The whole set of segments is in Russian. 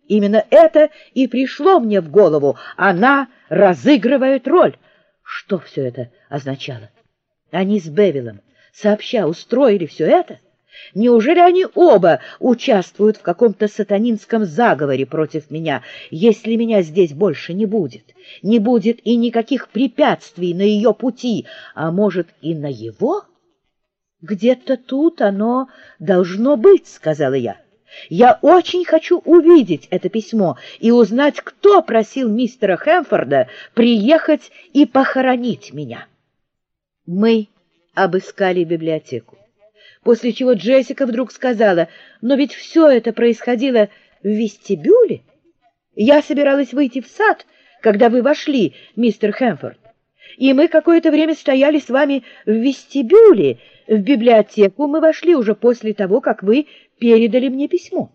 Именно это и пришло мне в голову. Она разыгрывает роль. Что все это означало? Они с Бевилом сообща устроили все это? Неужели они оба участвуют в каком-то сатанинском заговоре против меня? Если меня здесь больше не будет и никаких препятствий на ее пути, а может и на его? Где-то тут оно должно быть, сказала я. Я очень хочу увидеть это письмо и узнать, кто просил мистера Хэмфорда приехать и похоронить меня. Мы обыскали библиотеку, после чего Джессика вдруг сказала: «Но ведь все это происходило в вестибюле. Я собиралась выйти в сад, когда вы вошли, мистер Хэмфорд, и мы какое-то время стояли с вами в вестибюле. В библиотеку мы вошли уже после того, как вы передали мне письмо».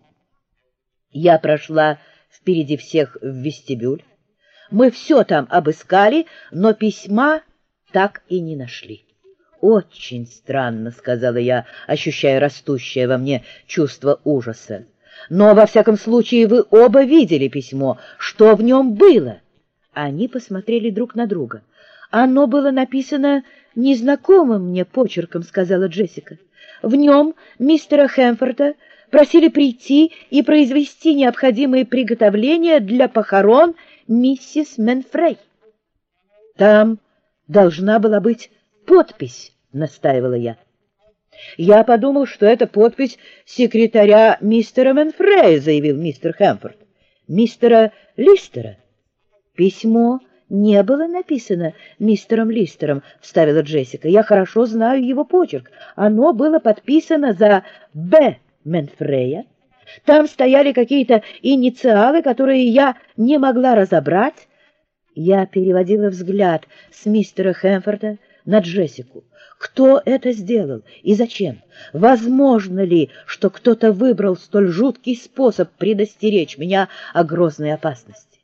Я прошла впереди всех в вестибюль. Мы все там обыскали, но письма так и не нашли. «Очень странно», — сказала я, ощущая растущее во мне чувство ужаса. «Но, во всяком случае, вы оба видели письмо. Что в нем было?» Они посмотрели друг на друга. «Оно было написано незнакомым мне почерком», — сказала Джессика. «В нем мистера Хэмфорда просили прийти и произвести необходимые приготовления для похорон миссис Менфрей». «Там должна была быть подпись», — настаивала я. «Я подумал, что это подпись секретаря мистера Менфрея», — заявил мистер Хэмфорд. «Мистера Листера». «Письмо не было написано мистером Листером», — вставила Джессика. «Я хорошо знаю его почерк. Оно было подписано за «Б» Менфрея. Там стояли какие-то инициалы, которые я не могла разобрать». Я переводила взгляд с мистера Хэмфорда на Джессику. Кто это сделал и зачем? Возможно ли, что кто-то выбрал столь жуткий способ предостеречь меня о грозной опасности?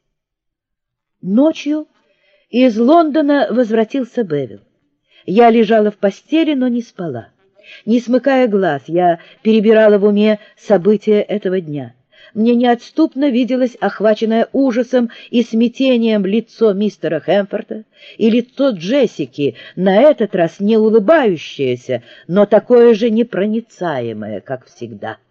Ночью из Лондона возвратился Бевил. Я лежала в постели, но не спала. Не смыкая глаз, я перебирала в уме события этого дня. Мне неотступно виделось охваченное ужасом и смятением лицо мистера Хэмфорда и лицо Джессики, на этот раз не улыбающееся, но такое же непроницаемое, как всегда.